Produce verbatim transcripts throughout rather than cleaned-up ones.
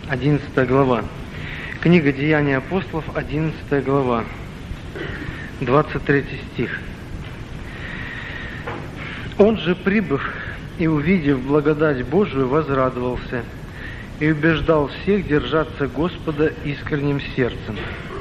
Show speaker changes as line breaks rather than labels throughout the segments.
одиннадцатая глава. Книга Деяний апостолов, одиннадцатая глава, двадцать третий стих. «Он же, прибыв и увидев благодать Божию, возрадовался и убеждал всех держаться Господа искренним сердцем».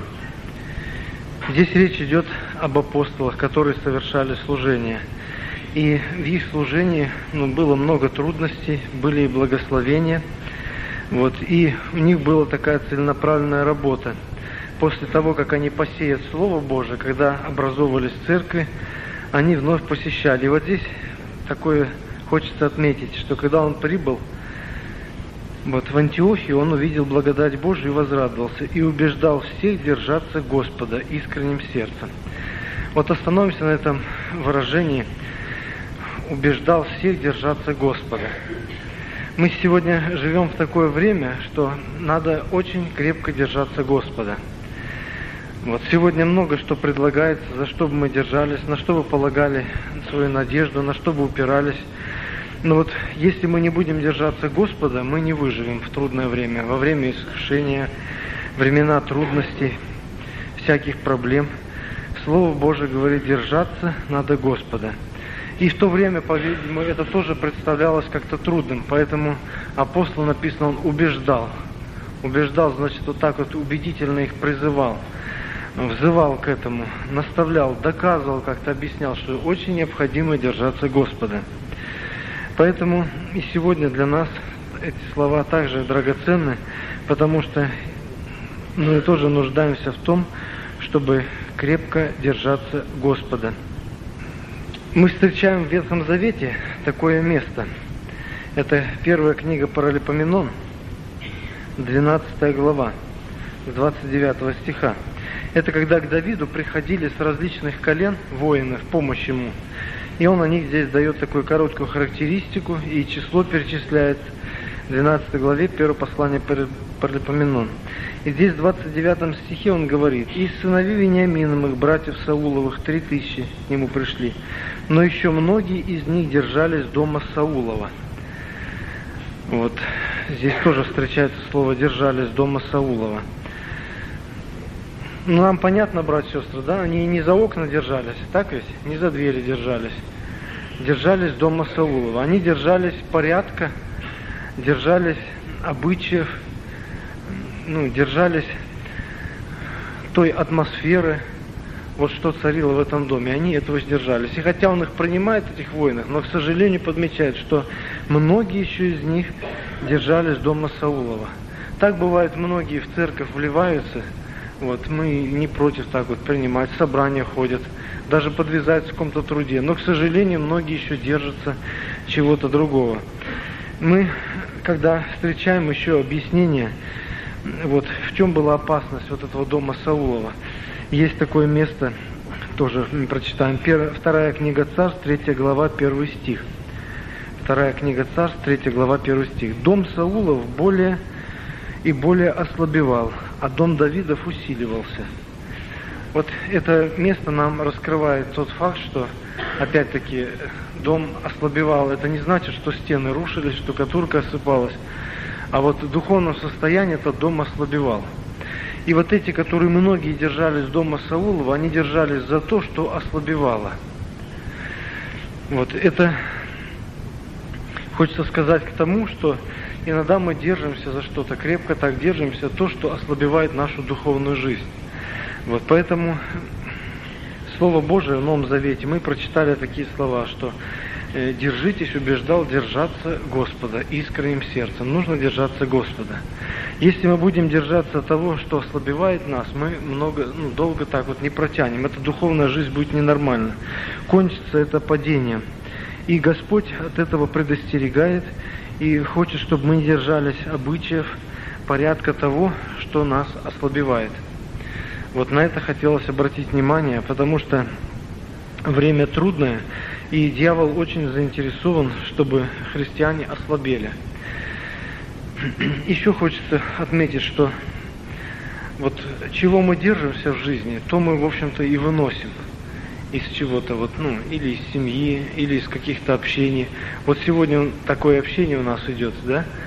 Здесь речь идет об апостолах, которые совершали служение. И в их служении ну, было много трудностей, были и благословения. Вот, и у них была такая целенаправленная работа. После того, как они посеют Слово Божие, когда образовывались церкви, они вновь посещали. И вот здесь такое хочется отметить, что когда он прибыл вот, в Антиохию, он увидел благодать Божию и возрадовался, и убеждал всех держаться Господа искренним сердцем. Вот остановимся на этом выражении «убеждал всех держаться Господа». Мы сегодня живем в такое время, что надо очень крепко держаться Господа. Вот сегодня много что предлагается, за что бы мы держались, на что бы полагали свою надежду, на что бы упирались. Но вот если мы не будем держаться Господа, мы не выживем в трудное время, во время искушения, времена трудностей, всяких проблем. Слово Божие говорит, держаться надо Господа. И в то время, по-видимому, это тоже представлялось как-то трудным, поэтому апостол, написано, он убеждал. Убеждал, значит, вот так вот убедительно их призывал, взывал к этому, наставлял, доказывал, как-то объяснял, что очень необходимо держаться Господа. Поэтому и сегодня для нас эти слова также драгоценны, потому что мы тоже нуждаемся в том, чтобы крепко держаться Господа. Мы встречаем в Ветхом Завете такое место. Это первая книга Паралипоменон, двенадцатая глава, с двадцать девятого стиха. Это когда к Давиду приходили с различных колен воины в помощь ему. И он о них здесь дает такую короткую характеристику и число перечисляет в двенадцатой главе первого послания Паралипоменон. И здесь в двадцать девятом стихе он говорит: «Из сыновей Вениаминовых, братьев Сауловых, три тысячи к нему пришли, но еще многие из них держались дома Саулова». Вот здесь тоже встречается слово «держались дома Саулова». Ну, нам понятно, братья и сестры, да? Они не за окна держались, так ведь? Не за двери держались. Держались дома Саулова. Они держались порядка, держались обычаев, ну, держались той атмосферы, вот что царило в этом доме. Они этого сдержались. И хотя он их принимает, этих воинов, но, к сожалению, подмечает, что многие еще из них держались дома Саулова. Так бывает, многие в церковь вливаются. Вот, мы не против так вот принимать, собрания ходят, даже подвязаются в каком-то труде. Но, к сожалению, многие еще держатся чего-то другого. Мы, когда встречаем еще объяснение, вот в чем была опасность вот этого дома Саулова, есть такое место, тоже мы прочитаем, первая, вторая книга Царств, третья глава, первый стих. Вторая книга Царств, третья глава, первый стих. «Дом Саулов более и более ослабевал, а дом Давидов усиливался». Вот это место нам раскрывает тот факт, что, опять-таки, дом ослабевал. Это не значит, что стены рушились, штукатурка осыпалась, а вот в духовном состоянии этот дом ослабевал. И вот эти, которые многие держались дома Саулова, они держались за то, что ослабевало. Вот это хочется сказать к тому, что иногда мы держимся за что-то, крепко так держимся, то, что ослабевает нашу духовную жизнь. Вот поэтому Слово Божие в Новом Завете, мы прочитали такие слова, что э, «держитесь, убеждал держаться Господа искренним сердцем». Нужно держаться Господа. Если мы будем держаться того, что ослабевает нас, мы много, ну, долго так вот не протянем. Эта духовная жизнь будет ненормальна. Кончится это падением. И Господь от этого предостерегает и хочет, чтобы мы держались обычаев, порядка того, что нас ослабевает. Вот на это хотелось обратить внимание, потому что время трудное, и дьявол очень заинтересован, чтобы христиане ослабели. Еще хочется отметить, что вот чего мы держимся в жизни, то мы, в общем-то, и выносим из чего-то, вот, ну, или из семьи, или из каких-то общений. Вот сегодня такое общение у нас идет, да?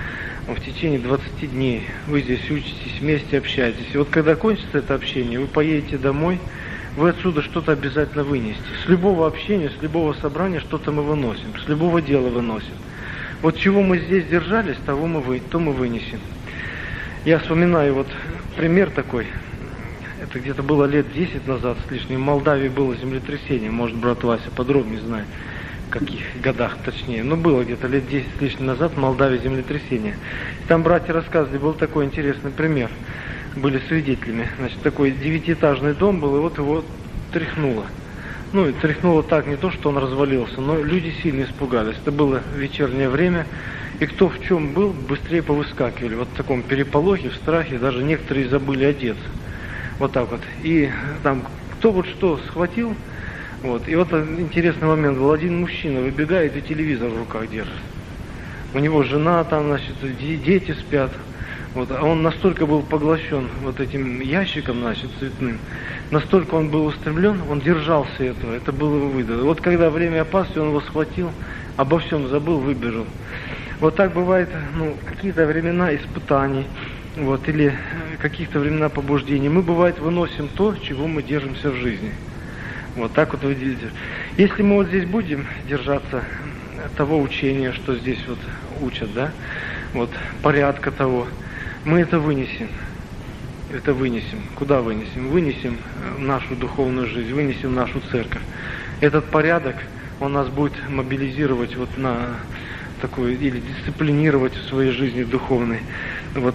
в течение двадцати дней вы здесь учитесь, вместе общаетесь. И вот когда кончится это общение, вы поедете домой, вы отсюда что-то обязательно вынесете. С любого общения, с любого собрания что-то мы выносим, с любого дела выносим. Вот чего мы здесь держались, того мы вы, то мы вынесем. Я вспоминаю вот пример такой. Это где-то было лет десять назад с лишним. В Молдавии было землетрясение. Может, брат Вася подробнее знает, в каких годах точнее. Но было где-то лет десять с лишним назад в Молдавии землетрясение. Там братья рассказывали, был такой интересный пример. Были свидетелями. Значит, такой девятиэтажный дом был, и вот его тряхнуло. Ну, и тряхнуло так, не то, что он развалился, но люди сильно испугались. Это было вечернее время, и кто в чем был, быстрее повыскакивали. Вот в таком переполохе, в страхе, даже некоторые забыли одеться. Вот так вот. И там кто вот что схватил, вот. И вот интересный момент был. Один мужчина выбегает и телевизор в руках держит. У него жена там, значит, дети спят. Вот. А он настолько был поглощен вот этим ящиком, значит, цветным, настолько он был устремлен, он держался этого. Это было его выдано. Вот когда время опасности, он его схватил, обо всем забыл, выбежал. Вот так бывает, ну, какие-то времена испытаний. Вот, или каких-то времена побуждений. Мы, бывает, выносим то, чего мы держимся в жизни. Вот так вот вы видите. Если мы вот здесь будем держаться того учения, что здесь вот учат, да, вот, порядка того, мы это вынесем. Это вынесем. Куда вынесем? Вынесем в нашу духовную жизнь, вынесем в нашу церковь. Этот порядок, он нас будет мобилизировать вот на такую, или дисциплинировать в своей жизни духовной. Вот.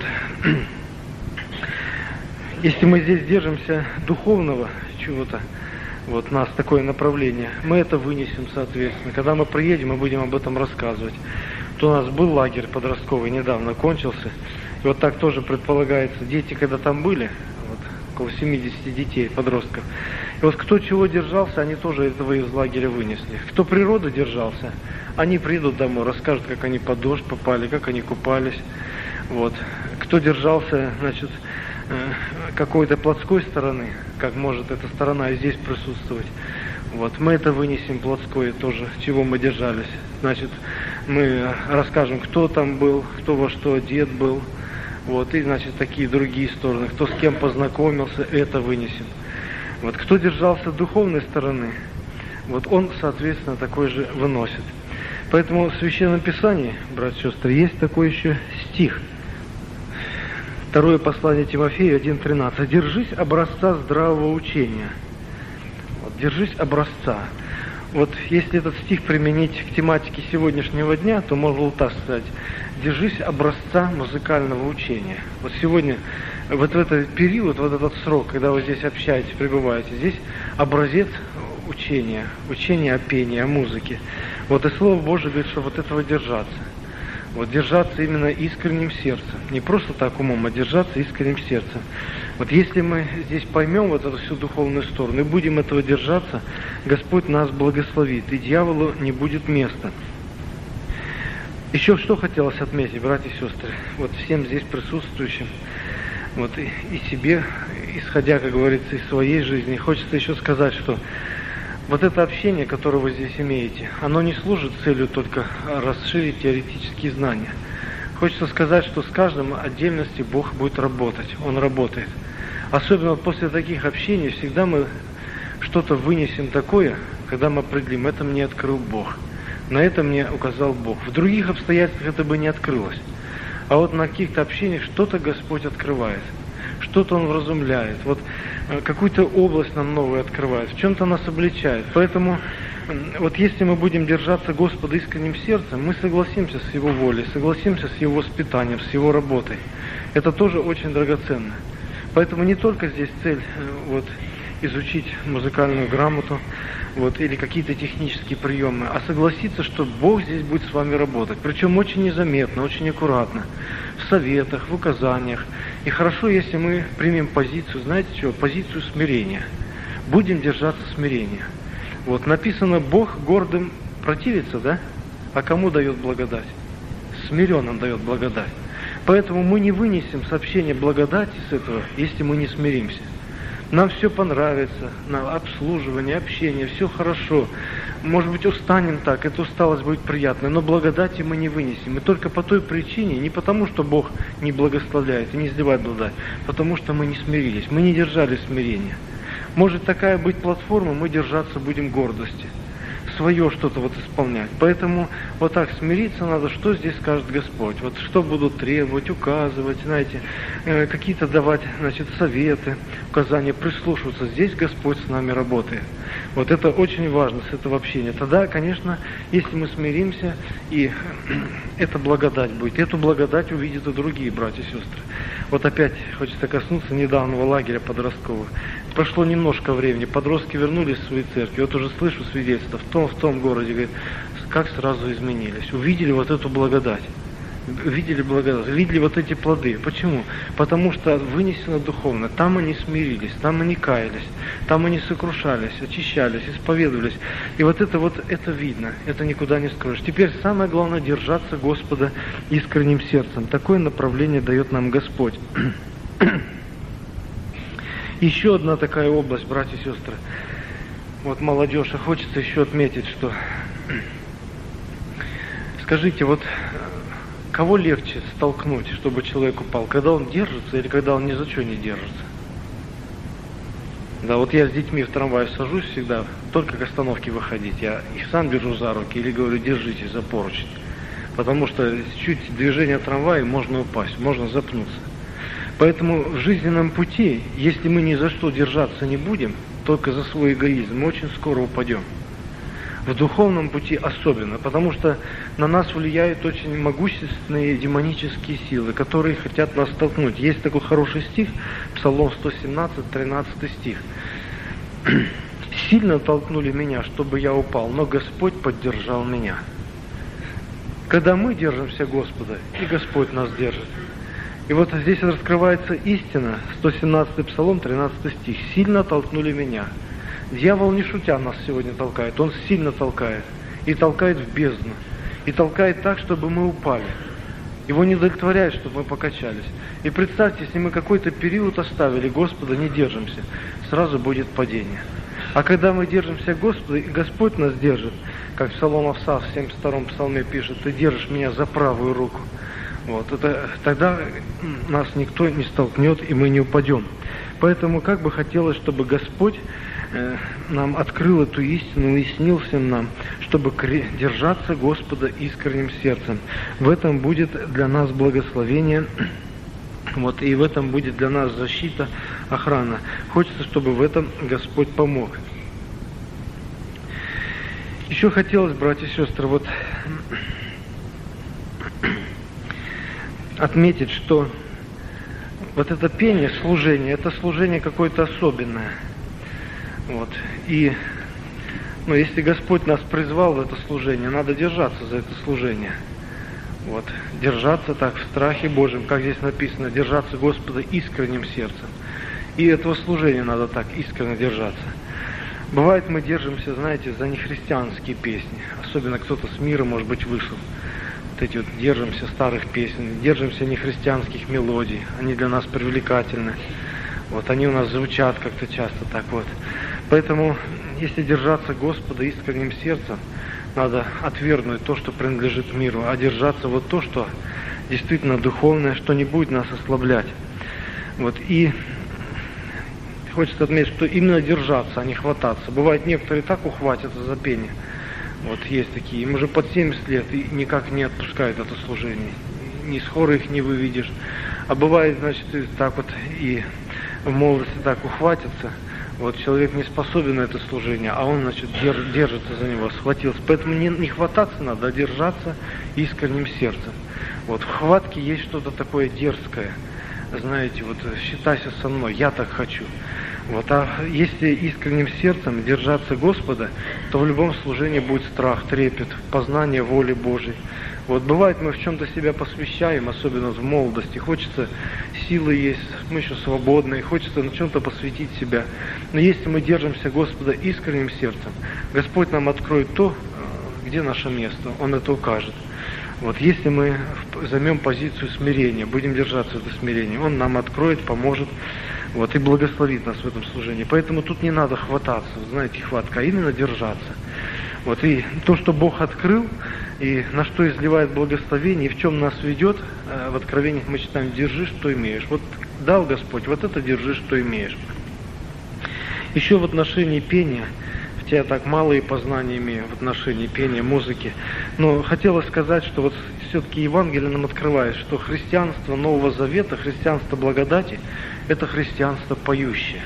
Если мы здесь держимся духовного чего-то, вот у нас такое направление, мы это вынесем соответственно. Когда мы приедем, мы будем об этом рассказывать. То у нас был лагерь подростковый, недавно кончился. И вот так тоже предполагается, дети, когда там были, вот, около семидесяти детей, подростков, и вот кто чего держался, они тоже этого из лагеря вынесли. Кто природу держался, они придут домой, расскажут, как они под дождь попали, как они купались. Вот. Кто держался, значит, какой-то плотской стороны, как может эта сторона и здесь присутствовать. Вот. Мы это вынесем плотское тоже, чего мы держались. Значит, мы расскажем, кто там был, кто во что одет был. Вот. И, значит, такие другие стороны. Кто с кем познакомился, это вынесем. Вот. Кто держался духовной стороны, вот он, соответственно, такой же выносит. Поэтому в Священном Писании, братья и сестры, есть такой еще стих. Второе послание Тимофею один тринадцать. «Держись образца здравого учения». Вот, держись образца. Вот если этот стих применить к тематике сегодняшнего дня, то можно было так сказать. Держись образца музыкального учения. Вот сегодня, вот в этот период, вот этот срок, когда вы здесь общаетесь, пребываете, здесь образец учения, учения о пении, о музыке. Вот и Слово Божие говорит, что вот этого держаться. Вот держаться именно искренним сердцем. Не просто так умом, а держаться искренним сердцем. Вот если мы здесь поймем вот эту всю духовную сторону и будем этого держаться, Господь нас благословит, и дьяволу не будет места. Еще что хотелось отметить, братья и сестры, вот всем здесь присутствующим, вот и, и себе, исходя, как говорится, из своей жизни, хочется еще сказать, что вот это общение, которое вы здесь имеете, оно не служит целью только расширить теоретические знания. Хочется сказать, что с каждым отдельности Бог будет работать. Он работает. Особенно после таких общений всегда мы что-то вынесем такое, когда мы определим, это мне открыл Бог. На это мне указал Бог. В других обстоятельствах это бы не открылось. А вот на каких-то общениях что-то Господь открывает. Что-то Он вразумляет. Вот какую-то область нам новую открывает. В чем-то нас обличает. Поэтому вот если мы будем держаться Господа искренним сердцем, мы согласимся с Его волей, согласимся с Его воспитанием, с Его работой. Это тоже очень драгоценно. Поэтому не только здесь цель вот, изучить музыкальную грамоту вот, или какие-то технические приемы, а согласиться, что Бог здесь будет с вами работать. Причем очень незаметно, очень аккуратно. В советах, в указаниях. И хорошо, если мы примем позицию, знаете что, позицию смирения. Будем держаться смирения. Вот, написано, Бог гордым противится, да? А кому дает благодать? Смиренным дает благодать. Поэтому мы не вынесем сообщение благодати с этого, если мы не смиримся. Нам все понравится, на обслуживание, общение, все хорошо. Может быть, устанем так, эта усталость будет приятной, но благодати мы не вынесем. И только по той причине, не потому, что Бог не благословляет и не изливает благодать, потому что мы не смирились, мы не держали смирения. Может такая быть платформа, мы держаться будем гордости, свое что-то вот исполнять. Поэтому вот так смириться надо, что здесь скажет Господь. Вот что будут требовать, указывать, знаете, э, какие-то давать, значит, советы, указания, прислушиваться. Здесь Господь с нами работает. Вот это очень важно, с этого общения. Тогда, конечно, если мы смиримся, и эта благодать будет, эту благодать увидят и другие братья и сестры. Вот опять хочется коснуться недавнего лагеря подросткового. Прошло немножко времени, подростки вернулись в свои церкви. Вот уже слышу свидетельства в том, в том городе, говорит, как сразу изменились. Увидели вот эту благодать. Видели благодать, видели вот эти плоды. Почему? Потому что вынесено духовно. Там они смирились, там они каялись, там они сокрушались, очищались, исповедовались. И вот это вот, это видно, это никуда не скроешь. Теперь самое главное держаться Господа искренним сердцем. Такое направление дает нам Господь. Еще одна такая область, братья и сестры. Вот молодежь, а хочется еще отметить, что скажите, вот кого легче столкнуть, чтобы человек упал? Когда он держится или когда он ни за что не держится? Да, вот я с детьми в трамвае сажусь всегда, только к остановке выходить. Я их сам держу за руки или говорю, держитесь за поручень. Потому что чуть движение трамвая, можно упасть, можно запнуться. Поэтому в жизненном пути, если мы ни за что держаться не будем, только за свой эгоизм, мы очень скоро упадем. В духовном пути особенно, потому что на нас влияют очень могущественные демонические силы, которые хотят нас столкнуть. Есть такой хороший стих, Псалом сто семнадцать, тринадцатый стих. «Сильно толкнули меня, чтобы я упал, но Господь поддержал меня». Когда мы держимся Господа, и Господь нас держит. И вот здесь раскрывается истина, сто семнадцатый Псалом, тринадцатый стих. «Сильно толкнули меня». Дьявол не шутя нас сегодня толкает, он сильно толкает. И толкает в бездну. И толкает так, чтобы мы упали. Его не удовлетворяет, чтобы мы покачались. И представьте, если мы какой-то период оставили Господа, не держимся, сразу будет падение. А когда мы держимся Господа, и Господь нас держит, как Псалом Овса в семьдесят втором Псалме пишет, «Ты держишь меня за правую руку». Вот, это, тогда нас никто не столкнет, и мы не упадем. Поэтому как бы хотелось, чтобы Господь э, нам открыл эту истину, уяснил всем нам, чтобы держаться Господа искренним сердцем. В этом будет для нас благословение, вот, и в этом будет для нас защита, охрана. Хочется, чтобы в этом Господь помог. Еще хотелось, братья и сестры, вот отметить, что вот это пение, служение, это служение какое-то особенное. Вот. И ну, если Господь нас призвал в это служение, надо держаться за это служение. Вот. Держаться так в страхе Божьем, как здесь написано, держаться Господа искренним сердцем. И этого служения надо так искренне держаться. Бывает, мы держимся, знаете, за нехристианские песни. Особенно кто-то с мира, может быть, вышел. Вот эти вот держимся старых песен, держимся нехристианских мелодий. Они для нас привлекательны. Вот они у нас звучат как-то часто так вот. Поэтому, если держаться Господа искренним сердцем, надо отвергнуть то, что принадлежит миру, а держаться вот то, что действительно духовное, что не будет нас ослаблять. Вот. И хочется отметить, что именно держаться, а не хвататься. Бывает, некоторые так ухватятся за пение. Вот есть такие, им уже под семьдесят лет и никак не отпускают это служение. Ни с хора их не выведешь. А бывает, значит, так вот и в молодости так ухватятся. Вот человек не способен на это служение, а он, значит, держ, держится за него, схватился. Поэтому не, не хвататься надо, а держаться искренним сердцем. Вот в хватке есть что-то такое дерзкое. Знаете, вот считайся со мной, я так хочу. Вот, а если искренним сердцем держаться Господа, то в любом служении будет страх, трепет, познание воли Божьей. Вот бывает, мы в чем-то себя посвящаем, особенно в молодости. Хочется, силы есть, мы еще свободные, хочется на чем-то посвятить себя. Но если мы держимся Господа искренним сердцем, Господь нам откроет то, где наше место, Он это укажет. Вот если мы займем позицию смирения, будем держаться это смирение, Он нам откроет, поможет, вот, и благословит нас в этом служении. Поэтому тут не надо хвататься, вы знаете, хватка, а именно держаться. Вот, и то, что Бог открыл, и на что изливает благословение, и в чем нас ведет, в Откровениях мы читаем: держи, что имеешь. Вот дал Господь, вот это держи, что имеешь. Еще в отношении пения, хотя я так малые познания имею в отношении пения, музыки, но хотелось сказать, что вот все-таки Евангелие нам открывает, что христианство Нового Завета, христианство благодати – это христианство поющее.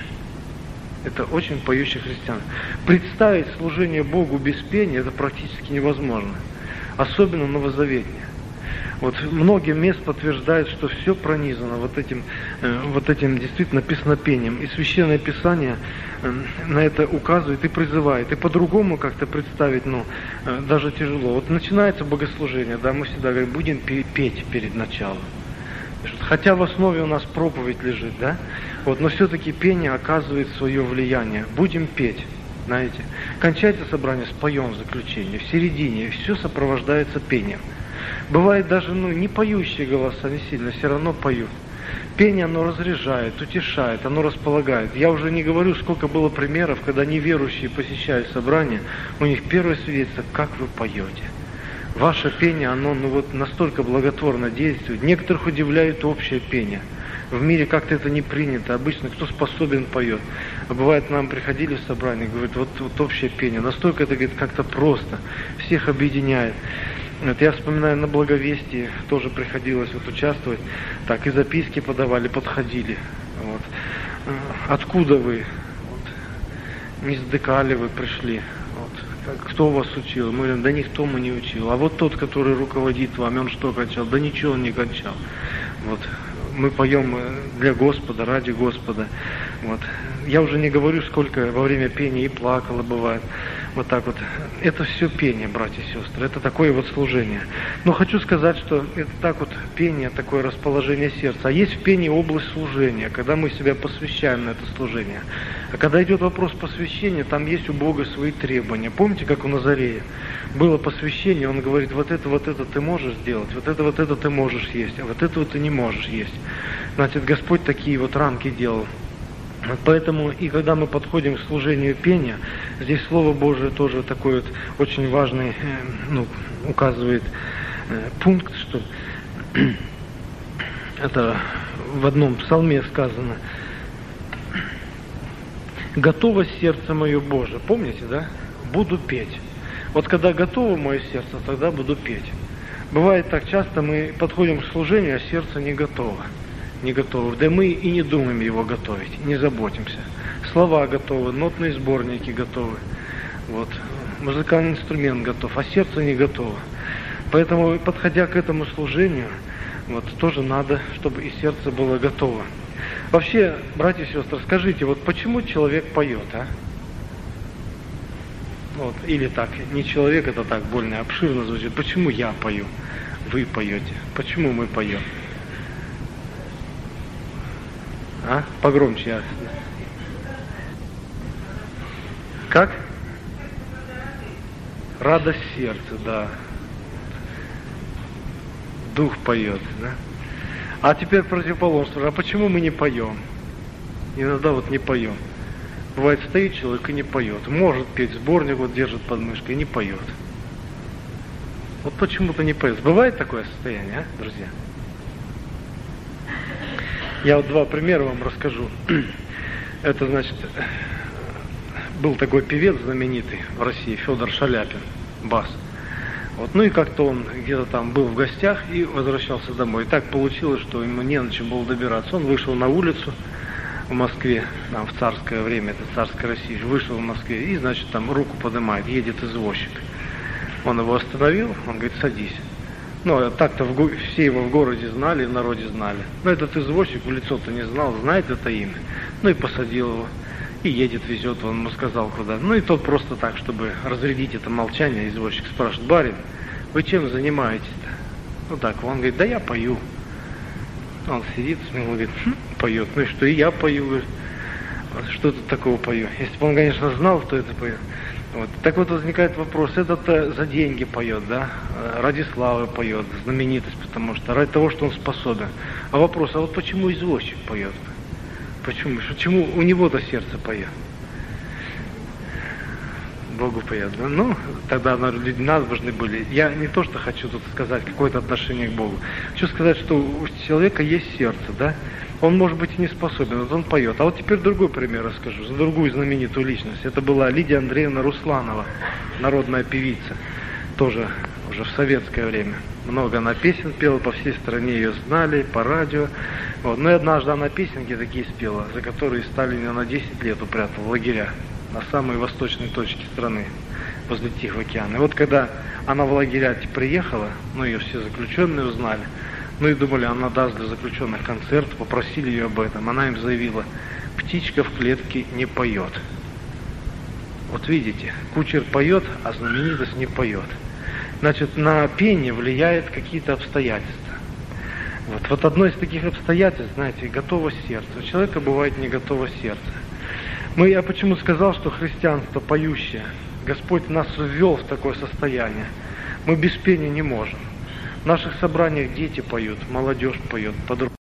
Это очень поющее христианство. Представить служение Богу без пения – это практически невозможно, особенно новозаветнее. Вот многие мест подтверждают, что все пронизано вот этим, э, вот этим действительно песнопением. И Священное Писание э, на это указывает и призывает. И по-другому как-то представить, ну, э, даже тяжело. Вот начинается богослужение, да, мы всегда говорим, будем петь перед началом. Хотя в основе у нас проповедь лежит, да, вот, но все-таки пение оказывает свое влияние. Будем петь, знаете. Кончается собрание, споем в заключении, в середине, все сопровождается пением. Бывает даже, ну, не поющие голоса, не сильно, все равно поют. Пение, оно разряжает, утешает, оно располагает. Я уже не говорю, сколько было примеров, когда неверующие посещали собрания, у них первое свидетельство: как вы поете. Ваше пение, оно, ну, вот настолько благотворно действует. Некоторых удивляет общее пение. В мире как-то это не принято. Обычно кто способен поет. А бывает, к нам приходили в собрание, говорят, вот, вот общее пение. Настолько это, говорит, как-то просто. Всех объединяет. Вот я вспоминаю, на Благовестии тоже приходилось вот участвовать. Так, и записки подавали, подходили. Вот. Откуда вы? Вот. Не с Декали вы пришли. Вот. Кто вас учил? Мы говорим, да никто мы не учил. А вот тот, который руководит вами, он что кончал? Да ничего он не кончал. Вот. Мы поем для Господа, ради Господа. Вот. Я уже не говорю, сколько во время пения и плакала бывает. Вот так вот. Это все пение, братья и сестры. Это такое вот служение. Но хочу сказать, что это так вот пение, такое расположение сердца. А есть в пении область служения, когда мы себя посвящаем на это служение. А когда идет вопрос посвящения, там есть у Бога свои требования. Помните, как у Назарея? Было посвящение, он говорит, вот это, вот это ты можешь сделать, вот это, вот это ты можешь есть, а вот этого ты не можешь есть. Значит, Господь такие вот рамки делал. Поэтому и когда мы подходим к служению пения, здесь Слово Божие тоже такой вот очень важный, ну, указывает пункт, что это в одном псалме сказано: «Готово сердце мое, Боже». Помните, да? Буду петь. Вот когда готово мое сердце, тогда буду петь. Бывает так часто, мы подходим к служению, а сердце не готово. Не готовы. Да мы и не думаем его готовить, не заботимся. Слова готовы, нотные сборники готовы, вот, музыкальный инструмент готов, а сердце не готово. Поэтому, подходя к этому служению, вот, тоже надо, чтобы и сердце было готово. Вообще, братья и сестры, скажите, вот почему человек поет, а? Вот, или так, не человек, это так больно обширно звучит. Почему я пою? Вы поете. Почему мы поем? А? Погромче. Я... Как? Радость сердца, да. Дух поет, да? А теперь противоположно. А почему мы не поем? Иногда вот не поем. Бывает, стоит человек и не поет. Может петь, сборник вот держит под мышкой и не поет. Вот почему-то не поет. Бывает такое состояние, а, друзья? Я вот два примера вам расскажу. Это, значит, был такой певец знаменитый в России, Федор Шаляпин, бас. Вот, ну и как-то он где-то там был в гостях и возвращался домой. И так получилось, что ему не на чем было добираться. Он вышел на улицу в Москве, там в царское время, это царская Россия, вышел в Москве и, значит, там руку поднимает, едет извозчик. Он его остановил, он говорит, садись. Ну, так-то в го... все его в городе знали, в народе знали. Но этот извозчик в лицо-то не знал, знает это имя. Ну и посадил его. И едет, везет, он ему сказал, куда. Ну и тот просто так, чтобы разрядить это молчание, извозчик спрашивает, барин, вы чем занимаетесь-то? Ну так, он говорит, да я пою. Он сидит, смело говорит, хм, поет. Ну и что, и я пою. Что тут такого пою? Если бы он, конечно, знал, кто это поет. Вот. Так вот возникает вопрос, этот за деньги поет, да, ради славы поет, знаменитость, потому что ради того, что он способен. А вопрос, а вот почему извозчик поет? Почему? Почему у него-то сердце поет? Богу поет, да? Ну, тогда люди набожны были. Я не то, что хочу тут сказать, какое-то отношение к Богу. Хочу сказать, что у человека есть сердце, да? Он, может быть, и не способен, вот он поет. А вот теперь другой пример расскажу, за другую знаменитую личность. Это была Лидия Андреевна Русланова, народная певица, тоже уже в советское время. Много она песен пела, по всей стране ее знали, по радио. Вот. Но и однажды она песенки такие спела, за которые Сталин ее на десять лет упрятал в лагеря, на самой восточной точке страны, возле Тихого океана. И вот когда она в лагеря приехала, ну ее все заключенные узнали, ну и думали, она даст для заключенных концерт, попросили ее об этом. Она им заявила, птичка в клетке не поет. Вот видите, кучер поет, а знаменитость не поет. Значит, на пение влияет какие-то обстоятельства. Вот, вот одно из таких обстоятельств, знаете, готово сердце. У человека бывает не готово сердце. Мы, я почему сказал, что христианство поющее. Господь нас ввел в такое состояние. Мы без пения не можем. В наших собраниях дети поют, молодежь поет, подростки.